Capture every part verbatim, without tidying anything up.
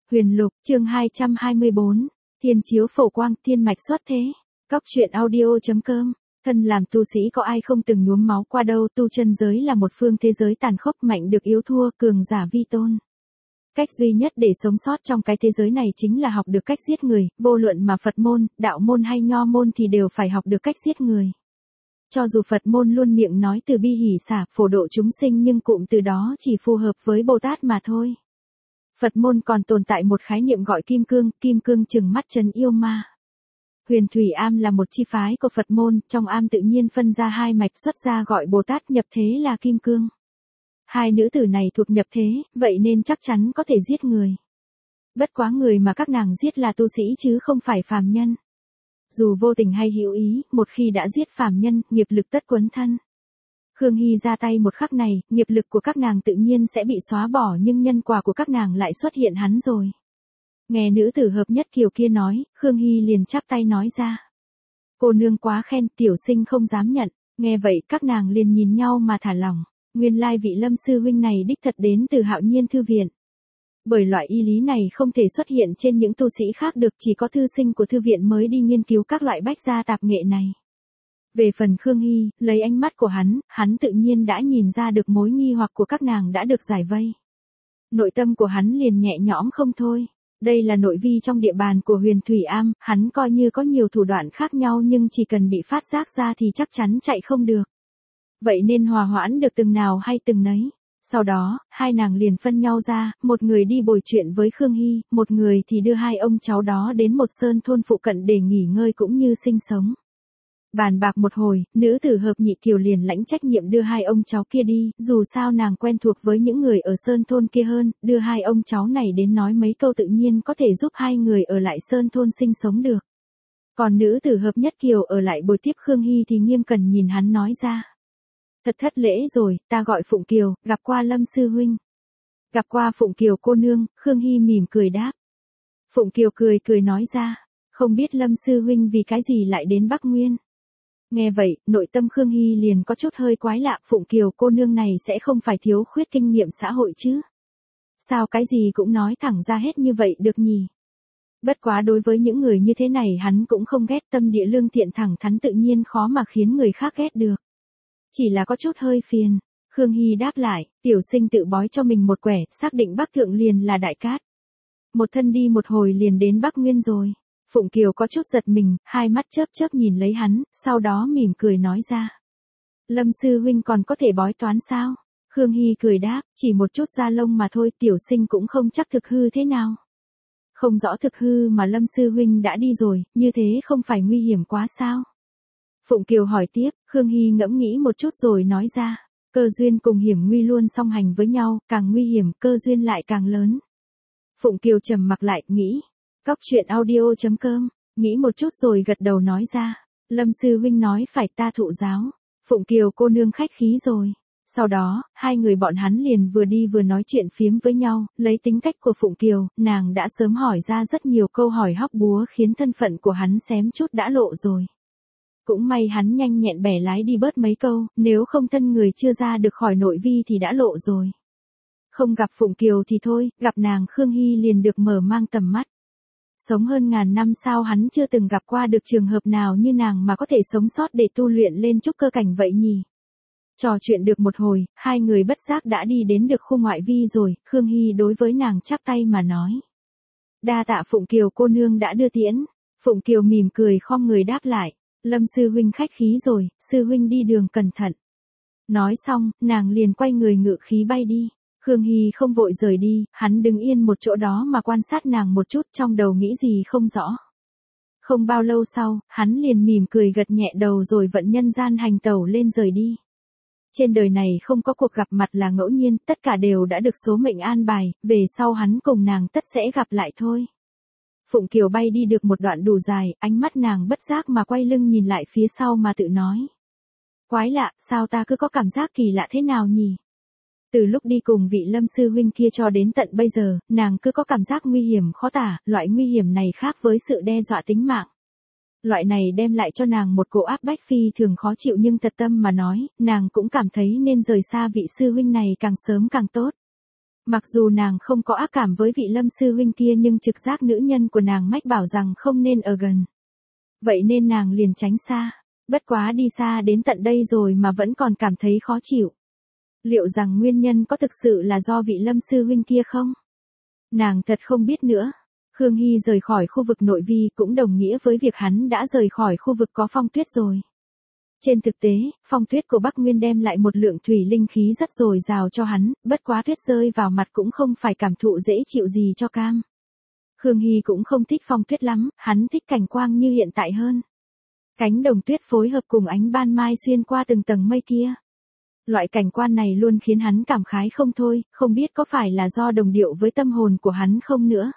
Huyền Lục, chương hai trăm hai mươi bốn, Thiên chiếu phổ quang, thiên mạch xuất thế. Cóc truyện audio.com, thân làm tu sĩ có ai không từng nhuốm máu qua đâu, tu chân giới là một phương thế giới tàn khốc, mạnh được yếu thua, cường giả vi tôn. Cách duy nhất để sống sót trong cái thế giới này chính là học được cách giết người, vô luận mà Phật môn, đạo môn hay nho môn thì đều phải học được cách giết người. Cho dù Phật môn luôn miệng nói từ bi hỷ xả, phổ độ chúng sinh, nhưng cụm từ đó chỉ phù hợp với Bồ Tát mà thôi. Phật môn còn tồn tại một khái niệm gọi kim cương, kim cương trừng mắt trấn yêu ma. Huyền Thủy Am là một chi phái của Phật môn, trong am tự nhiên phân ra hai mạch xuất gia gọi Bồ Tát, nhập thế là kim cương. Hai nữ tử này thuộc nhập thế, vậy nên chắc chắn có thể giết người. Bất quá người mà các nàng giết là tu sĩ chứ không phải phàm nhân. Dù vô tình hay hữu ý, một khi đã giết phàm nhân, nghiệp lực tất quấn thân. Khương Hy ra tay một khắc này, nghiệp lực của các nàng tự nhiên sẽ bị xóa bỏ, nhưng nhân quả của các nàng lại xuất hiện hắn rồi. Nghe nữ tử hợp nhất kiều kia nói, Khương Hy liền chắp tay nói ra. Cô nương quá khen, tiểu sinh không dám nhận. Nghe vậy các nàng liền nhìn nhau mà thả lỏng. Nguyên lai vị Lâm sư huynh này đích thật đến từ Hạo Nhiên thư viện. Bởi loại y lý này không thể xuất hiện trên những tu sĩ khác được, chỉ có thư sinh của thư viện mới đi nghiên cứu các loại bách gia tạp nghệ này. Về phần Khương Hy, lấy ánh mắt của hắn, hắn tự nhiên đã nhìn ra được mối nghi hoặc của các nàng đã được giải vây. Nội tâm của hắn liền nhẹ nhõm không thôi. Đây là nội vi trong địa bàn của Huyền Thủy Am, hắn coi như có nhiều thủ đoạn khác nhau nhưng chỉ cần bị phát giác ra thì chắc chắn chạy không được. Vậy nên hòa hoãn được từng nào hay từng nấy. Sau đó, hai nàng liền phân nhau ra, một người đi bồi chuyện với Khương Hy, một người thì đưa hai ông cháu đó đến một sơn thôn phụ cận để nghỉ ngơi cũng như sinh sống. Bàn bạc một hồi, nữ tử hợp nhị kiều liền lãnh trách nhiệm đưa hai ông cháu kia đi, dù sao nàng quen thuộc với những người ở sơn thôn kia hơn, đưa hai ông cháu này đến nói mấy câu tự nhiên có thể giúp hai người ở lại sơn thôn sinh sống được. Còn nữ tử hợp nhất kiều ở lại bồi tiếp Khương Hy thì nghiêm cẩn nhìn hắn nói ra. Thật thất lễ rồi, ta gọi Phụng Kiều, gặp qua Lâm sư huynh. Gặp qua Phụng Kiều cô nương, Khương Hy mỉm cười đáp. Phụng Kiều cười cười nói ra, không biết Lâm sư huynh vì cái gì lại đến Bắc Nguyên. Nghe vậy, nội tâm Khương Hy liền có chút hơi quái lạ, Phụng Kiều cô nương này sẽ không phải thiếu khuyết kinh nghiệm xã hội chứ. Sao cái gì cũng nói thẳng ra hết như vậy được nhỉ? Bất quá đối với những người như thế này hắn cũng không ghét, tâm địa lương thiện thẳng thắn tự nhiên khó mà khiến người khác ghét được. Chỉ là có chút hơi phiền. Khương Hy đáp lại, tiểu sinh tự bói cho mình một quẻ, xác định Bắc Thượng liền là Đại Cát. Một thân đi một hồi liền đến Bắc Nguyên rồi. Phụng Kiều có chút giật mình, hai mắt chớp chớp nhìn lấy hắn, sau đó mỉm cười nói ra. Lâm sư huynh còn có thể bói toán sao? Khương Hy cười đáp, chỉ một chút da lông mà thôi, tiểu sinh cũng không chắc thực hư thế nào. Không rõ thực hư mà Lâm sư huynh đã đi rồi, như thế không phải nguy hiểm quá sao? Phụng Kiều hỏi tiếp, Khương Hy ngẫm nghĩ một chút rồi nói ra. Cơ duyên cùng hiểm nguy luôn song hành với nhau, càng nguy hiểm, cơ duyên lại càng lớn. Phụng Kiều trầm mặc lại, nghĩ. Cóc truyện audio.com, nghĩ một chút rồi gật đầu nói ra. Lâm sư huynh nói phải, ta thụ giáo. Phụng Kiều cô nương khách khí rồi. Sau đó, hai người bọn hắn liền vừa đi vừa nói chuyện phiếm với nhau, lấy tính cách của Phụng Kiều, nàng đã sớm hỏi ra rất nhiều câu hỏi hóc búa khiến thân phận của hắn xém chút đã lộ rồi. Cũng may hắn nhanh nhẹn bẻ lái đi bớt mấy câu, nếu không thân người chưa ra được khỏi nội vi thì đã lộ rồi. Không gặp Phụng Kiều thì thôi, gặp nàng Khương Hy liền được mở mang tầm mắt. Sống hơn ngàn năm sao hắn chưa từng gặp qua được trường hợp nào như nàng mà có thể sống sót để tu luyện lên trúc cơ cảnh vậy nhỉ. Trò chuyện được một hồi, hai người bất giác đã đi đến được khu ngoại vi rồi, Khương Hy đối với nàng chắp tay mà nói. Đa tạ Phụng Kiều cô nương đã đưa tiễn. Phụng Kiều mỉm cười khom người đáp lại. Lâm sư huynh khách khí rồi, sư huynh đi đường cẩn thận. Nói xong, nàng liền quay người ngự khí bay đi. Khương Hy không vội rời đi, hắn đứng yên một chỗ đó mà quan sát nàng một chút, trong đầu nghĩ gì không rõ. Không bao lâu sau, hắn liền mỉm cười gật nhẹ đầu rồi vận nhân gian hành tẩu lên rời đi. Trên đời này không có cuộc gặp mặt là ngẫu nhiên, tất cả đều đã được số mệnh an bài, về sau hắn cùng nàng tất sẽ gặp lại thôi. Phụng Kiều bay đi được một đoạn đủ dài, ánh mắt nàng bất giác mà quay lưng nhìn lại phía sau mà tự nói. Quái lạ, sao ta cứ có cảm giác kỳ lạ thế nào nhỉ? Từ lúc đi cùng vị Lâm sư huynh kia cho đến tận bây giờ, nàng cứ có cảm giác nguy hiểm khó tả, loại nguy hiểm này khác với sự đe dọa tính mạng. Loại này đem lại cho nàng một cỗ áp bách phi thường khó chịu, nhưng thật tâm mà nói, nàng cũng cảm thấy nên rời xa vị sư huynh này càng sớm càng tốt. Mặc dù nàng không có ác cảm với vị Lâm sư huynh kia nhưng trực giác nữ nhân của nàng mách bảo rằng không nên ở gần. Vậy nên nàng liền tránh xa. Bất quá đi xa đến tận đây rồi mà vẫn còn cảm thấy khó chịu. Liệu rằng nguyên nhân có thực sự là do vị Lâm sư huynh kia không? Nàng thật không biết nữa. Khương Hy rời khỏi khu vực nội vi cũng đồng nghĩa với việc hắn đã rời khỏi khu vực có phong tuyết rồi. Trên thực tế, phong tuyết của Bắc Nguyên đem lại một lượng thủy linh khí rất dồi dào cho hắn, bất quá tuyết rơi vào mặt cũng không phải cảm thụ dễ chịu gì cho cam. Khương Hy cũng không thích phong tuyết lắm, hắn thích cảnh quang như hiện tại hơn. Cánh đồng tuyết phối hợp cùng ánh ban mai xuyên qua từng tầng mây kia. Loại cảnh quan này luôn khiến hắn cảm khái không thôi, không biết có phải là do đồng điệu với tâm hồn của hắn không nữa.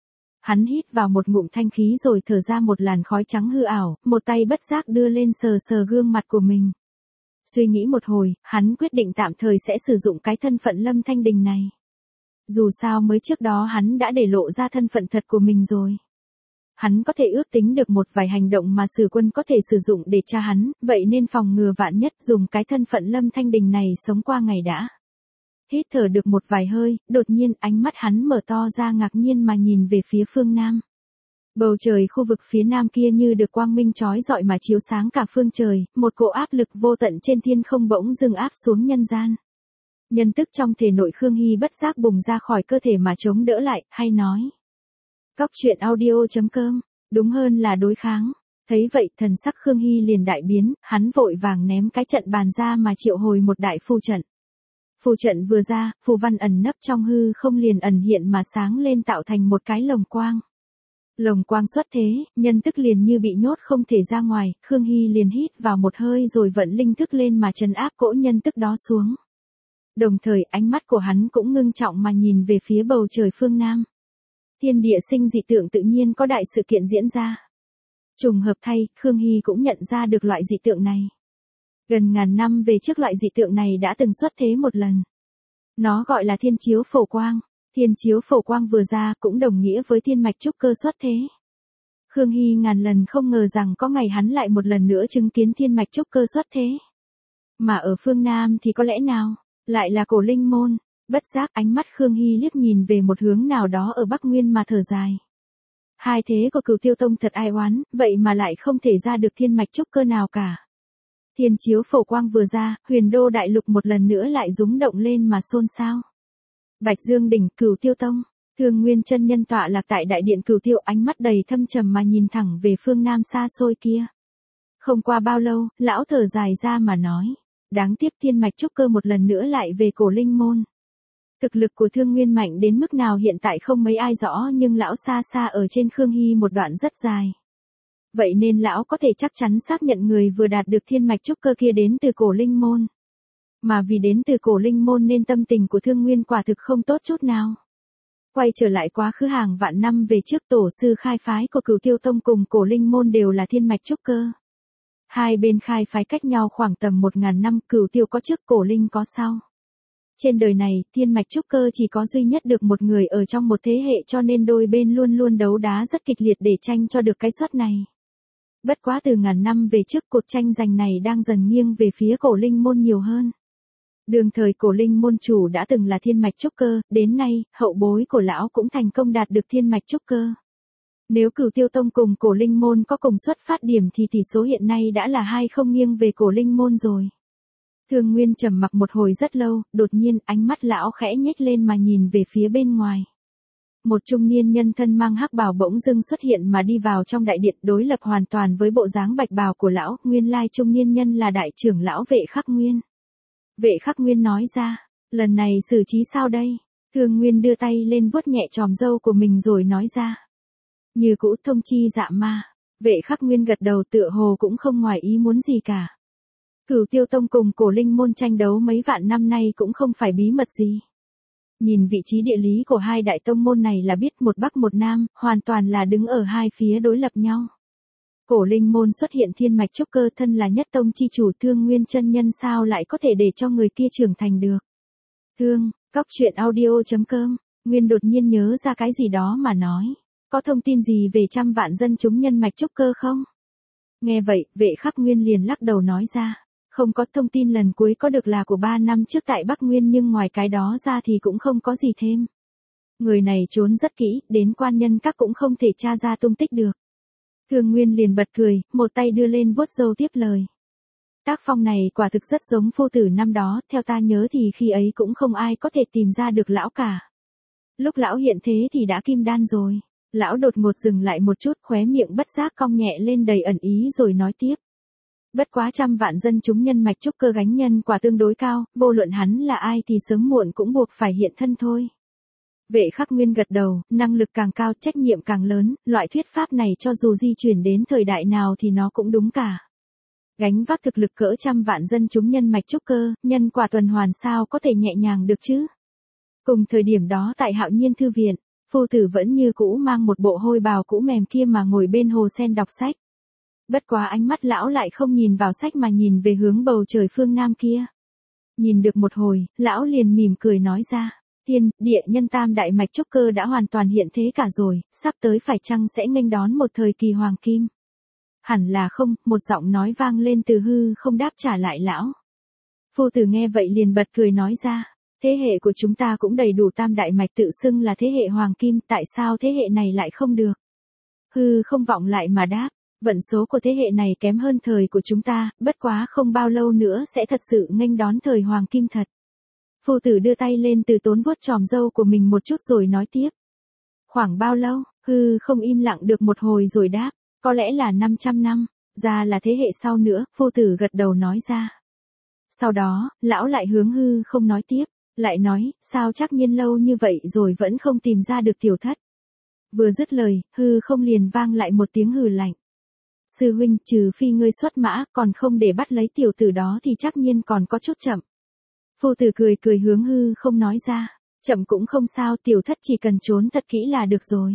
Hắn hít vào một ngụm thanh khí rồi thở ra một làn khói trắng hư ảo, một tay bất giác đưa lên sờ sờ gương mặt của mình. Suy nghĩ một hồi, hắn quyết định tạm thời sẽ sử dụng cái thân phận Lâm Thanh Đình này. Dù sao mới trước đó hắn đã để lộ ra thân phận thật của mình rồi. Hắn có thể ước tính được một vài hành động mà Sử Quân có thể sử dụng để tra hắn, vậy nên phòng ngừa vạn nhất dùng cái thân phận Lâm Thanh Đình này sống qua ngày đã. Hít thở được một vài hơi, đột nhiên ánh mắt hắn mở to ra ngạc nhiên mà nhìn về phía phương Nam. Bầu trời khu vực phía Nam kia như được quang minh chói rọi mà chiếu sáng cả phương trời, một cỗ áp lực vô tận trên thiên không bỗng dưng áp xuống nhân gian. Nhân tức trong thể nội Khương Hy bất giác bùng ra khỏi cơ thể mà chống đỡ lại, hay nói. Cóc truyện audio chấm com, đúng hơn là đối kháng. Thấy vậy thần sắc Khương Hy liền đại biến, hắn vội vàng ném cái trận bàn ra mà triệu hồi một đại phù trận. Phù trận vừa ra, phù văn ẩn nấp trong hư không liền ẩn hiện mà sáng lên tạo thành một cái lồng quang. Lồng quang xuất thế, nhân tức liền như bị nhốt không thể ra ngoài, Khương Hy liền hít vào một hơi rồi vận linh thức lên mà trấn áp cỗ nhân tức đó xuống. Đồng thời ánh mắt của hắn cũng ngưng trọng mà nhìn về phía bầu trời phương Nam. Thiên địa sinh dị tượng tự nhiên có đại sự kiện diễn ra. Trùng hợp thay, Khương Hy cũng nhận ra được loại dị tượng này. Gần ngàn năm về trước loại dị tượng này đã từng xuất thế một lần. Nó gọi là thiên chiếu phổ quang. Thiên chiếu phổ quang vừa ra cũng đồng nghĩa với thiên mạch trúc cơ xuất thế. Khương Hy ngàn lần không ngờ rằng có ngày hắn lại một lần nữa chứng kiến thiên mạch trúc cơ xuất thế. Mà ở phương Nam thì có lẽ nào, lại là Cổ Linh Môn. Bất giác ánh mắt Khương Hy liếc nhìn về một hướng nào đó ở Bắc Nguyên mà thở dài. Hai thế của Cửu Tiêu Tông thật ai oán, vậy mà lại không thể ra được thiên mạch trúc cơ nào cả. Thiên chiếu phổ quang vừa ra, huyền đô đại lục một lần nữa lại rúng động lên mà xôn xao. Bạch Dương đỉnh, Cửu Tiêu Tông, Thương Nguyên chân nhân tọa lạc tại đại điện Cửu Tiêu, ánh mắt đầy thâm trầm mà nhìn thẳng về phương Nam xa xôi kia. Không qua bao lâu, lão thở dài ra mà nói, đáng tiếc thiên mạch trúc cơ một lần nữa lại về Cổ Linh Môn. Thực lực của Thương Nguyên mạnh đến mức nào hiện tại không mấy ai rõ, nhưng lão xa xa ở trên Khương Hy một đoạn rất dài. Vậy nên lão có thể chắc chắn xác nhận người vừa đạt được thiên mạch trúc cơ kia đến từ Cổ Linh Môn. Mà vì đến từ Cổ Linh Môn nên tâm tình của Thương Nguyên quả thực không tốt chút nào. Quay trở lại quá khứ hàng vạn năm về trước, tổ sư khai phái của Cửu Tiêu Tông cùng Cổ Linh Môn đều là thiên mạch trúc cơ. Hai bên khai phái cách nhau khoảng tầm một ngàn năm, Cửu Tiêu có trước, Cổ Linh có sau. Trên đời này, thiên mạch trúc cơ chỉ có duy nhất được một người ở trong một thế hệ, cho nên đôi bên luôn luôn đấu đá rất kịch liệt để tranh cho được cái suất này. Bất quá từ ngàn năm về trước, cuộc tranh giành này đang dần nghiêng về phía Cổ Linh Môn nhiều hơn. Đường thời Cổ Linh Môn chủ đã từng là thiên mạch trúc cơ, đến nay, hậu bối của lão cũng thành công đạt được thiên mạch trúc cơ. Nếu Cửu Tiêu Tông cùng Cổ Linh Môn có cùng xuất phát điểm thì tỷ số hiện nay đã là hai không nghiêng về Cổ Linh Môn rồi. Thương Nguyên trầm mặc một hồi rất lâu, đột nhiên ánh mắt lão khẽ nhếch lên mà nhìn về phía bên ngoài. Một trung niên nhân thân mang hắc bào bỗng dưng xuất hiện mà đi vào trong đại điện, đối lập hoàn toàn với bộ dáng bạch bào của lão. Nguyên lai trung niên nhân là đại trưởng lão Vệ Khắc Nguyên. Vệ Khắc Nguyên nói ra, lần này xử trí sao đây? Thương Nguyên đưa tay lên vuốt nhẹ chòm râu của mình rồi nói ra. Như cũ thông chi dạ ma. Vệ Khắc Nguyên gật đầu tựa hồ cũng không ngoài ý muốn gì cả. Cửu Tiêu Tông cùng Cổ Linh Môn tranh đấu mấy vạn năm nay cũng không phải bí mật gì. Nhìn vị trí địa lý của hai đại tông môn này là biết một bắc một nam, hoàn toàn là đứng ở hai phía đối lập nhau. Cổ Linh Môn xuất hiện thiên mạch trúc cơ, thân là nhất tông chi chủ Thương Nguyên chân nhân sao lại có thể để cho người kia trưởng thành được. Thương, cóc truyện audio chấm com, Nguyên đột nhiên nhớ ra cái gì đó mà nói. Có thông tin gì về trăm vạn dân chúng nhân mạch trúc cơ không? Nghe vậy, Vệ Khắc Nguyên liền lắc đầu nói ra. Không có, thông tin lần cuối có được là của ba năm trước tại Bắc Nguyên, nhưng ngoài cái đó ra thì cũng không có gì thêm. Người này trốn rất kỹ, đến quan nhân các cũng không thể tra ra tung tích được. Thương Nguyên liền bật cười, một tay đưa lên vuốt râu tiếp lời. Tác phong này quả thực rất giống phu tử năm đó, theo ta nhớ thì khi ấy cũng không ai có thể tìm ra được lão cả. Lúc lão hiện thế thì đã kim đan rồi. Lão đột ngột dừng lại một chút, khóe miệng bất giác cong nhẹ lên đầy ẩn ý rồi nói tiếp. Bất quá trăm vạn dân chúng nhân mạch trúc cơ gánh nhân quả tương đối cao, vô luận hắn là ai thì sớm muộn cũng buộc phải hiện thân thôi. Vệ Khắc Nguyên gật đầu, năng lực càng cao trách nhiệm càng lớn, loại thuyết pháp này cho dù di chuyển đến thời đại nào thì nó cũng đúng cả. Gánh vác thực lực cỡ trăm vạn dân chúng nhân mạch trúc cơ, nhân quả tuần hoàn sao có thể nhẹ nhàng được chứ? Cùng thời điểm đó tại Hạo Nhiên Thư Viện, phu tử vẫn như cũ mang một bộ hôi bào cũ mềm kia mà ngồi bên hồ sen đọc sách. Bất quá ánh mắt lão lại không nhìn vào sách mà nhìn về hướng bầu trời phương Nam kia. Nhìn được một hồi, lão liền mỉm cười nói ra. Thiên, địa nhân tam đại mạch trúc cơ đã hoàn toàn hiện thế cả rồi, sắp tới phải chăng sẽ nghênh đón một thời kỳ hoàng kim? Hẳn là không, một giọng nói vang lên từ hư không đáp trả lại lão. Phu tử nghe vậy liền bật cười nói ra, thế hệ của chúng ta cũng đầy đủ tam đại mạch tự xưng là thế hệ hoàng kim, tại sao thế hệ này lại không được? Hư không vọng lại mà đáp, vận số của thế hệ này kém hơn thời của chúng ta, bất quá không bao lâu nữa sẽ thật sự nghênh đón thời hoàng kim thật. Phu tử đưa tay lên từ tốn vuốt tròm râu của mình một chút rồi nói tiếp. Khoảng bao lâu? Hư không im lặng được một hồi rồi đáp, có lẽ là năm trăm năm, ra là thế hệ sau nữa, phu tử gật đầu nói ra. Sau đó, lão lại hướng hư không nói tiếp, lại nói, sao chắc nhiên lâu như vậy rồi vẫn không tìm ra được tiểu thất. Vừa dứt lời, hư không liền vang lại một tiếng hừ lạnh. Sư huynh, trừ phi ngươi xuất mã, còn không để bắt lấy tiểu tử đó thì chắc nhiên còn có chút chậm. Phu tử cười cười hướng hư không nói ra, chậm cũng không sao, tiểu thất chỉ cần trốn thật kỹ là được rồi.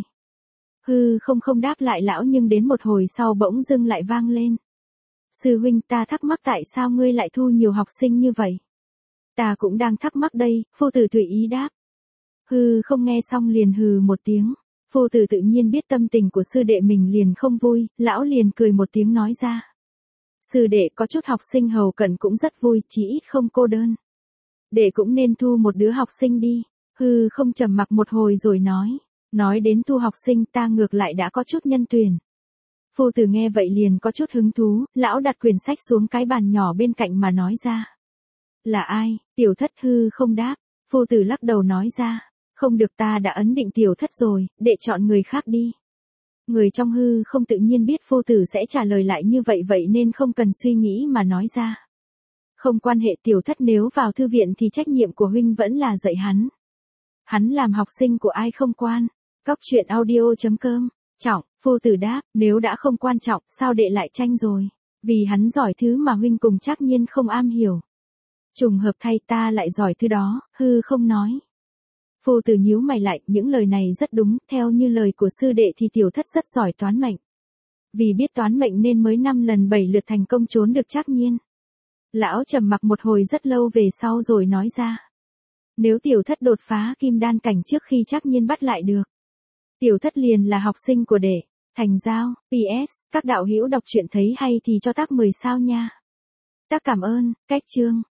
Hư không không đáp lại lão, nhưng đến một hồi sau bỗng dưng lại vang lên. Sư huynh, ta thắc mắc tại sao ngươi lại thu nhiều học sinh như vậy? Ta cũng đang thắc mắc đây, phu tử tùy ý đáp. Hư không nghe xong liền hừ một tiếng. Phu tử tự nhiên biết tâm tình của sư đệ mình liền không vui, lão liền cười một tiếng nói ra. Sư đệ có chút học sinh hầu cận cũng rất vui, chỉ ít không cô đơn. Đệ cũng nên thu một đứa học sinh đi. Hư không trầm mặc một hồi rồi nói. Nói đến thu học sinh ta ngược lại đã có chút nhân tuyển. Phu tử nghe vậy liền có chút hứng thú, lão đặt quyển sách xuống cái bàn nhỏ bên cạnh mà nói ra. Là ai? Tiểu thất. Hư không đáp. Phu tử lắc đầu nói ra. Không được, ta đã ấn định tiểu thất rồi, đệ chọn người khác đi. Người trong hư không tự nhiên biết phu tử sẽ trả lời lại như vậy vậy nên không cần suy nghĩ mà nói ra. Không quan hệ, tiểu thất nếu vào thư viện thì trách nhiệm của huynh vẫn là dạy hắn. Hắn làm học sinh của ai không quan. Cóc truyện audio chấm com. Trọng, phu tử đáp, nếu đã không quan trọng, sao đệ lại tranh rồi? Vì hắn giỏi thứ mà huynh cùng chắc nhiên không am hiểu. Trùng hợp thay ta lại giỏi thứ đó, hư không nói. Phu tử nhíu mày lại, những lời này rất đúng, theo như lời của sư đệ thì tiểu thất rất giỏi toán mệnh. Vì biết toán mệnh nên mới năm lần bảy lượt thành công trốn được chắc nhiên. Lão trầm mặc một hồi rất lâu về sau rồi nói ra. Nếu tiểu thất đột phá kim đan cảnh trước khi chắc nhiên bắt lại được. Tiểu thất liền là học sinh của đệ. Thành giao, pê ét, các đạo hữu đọc truyện thấy hay thì cho tác mười sao nha. Tác cảm ơn, cách chương.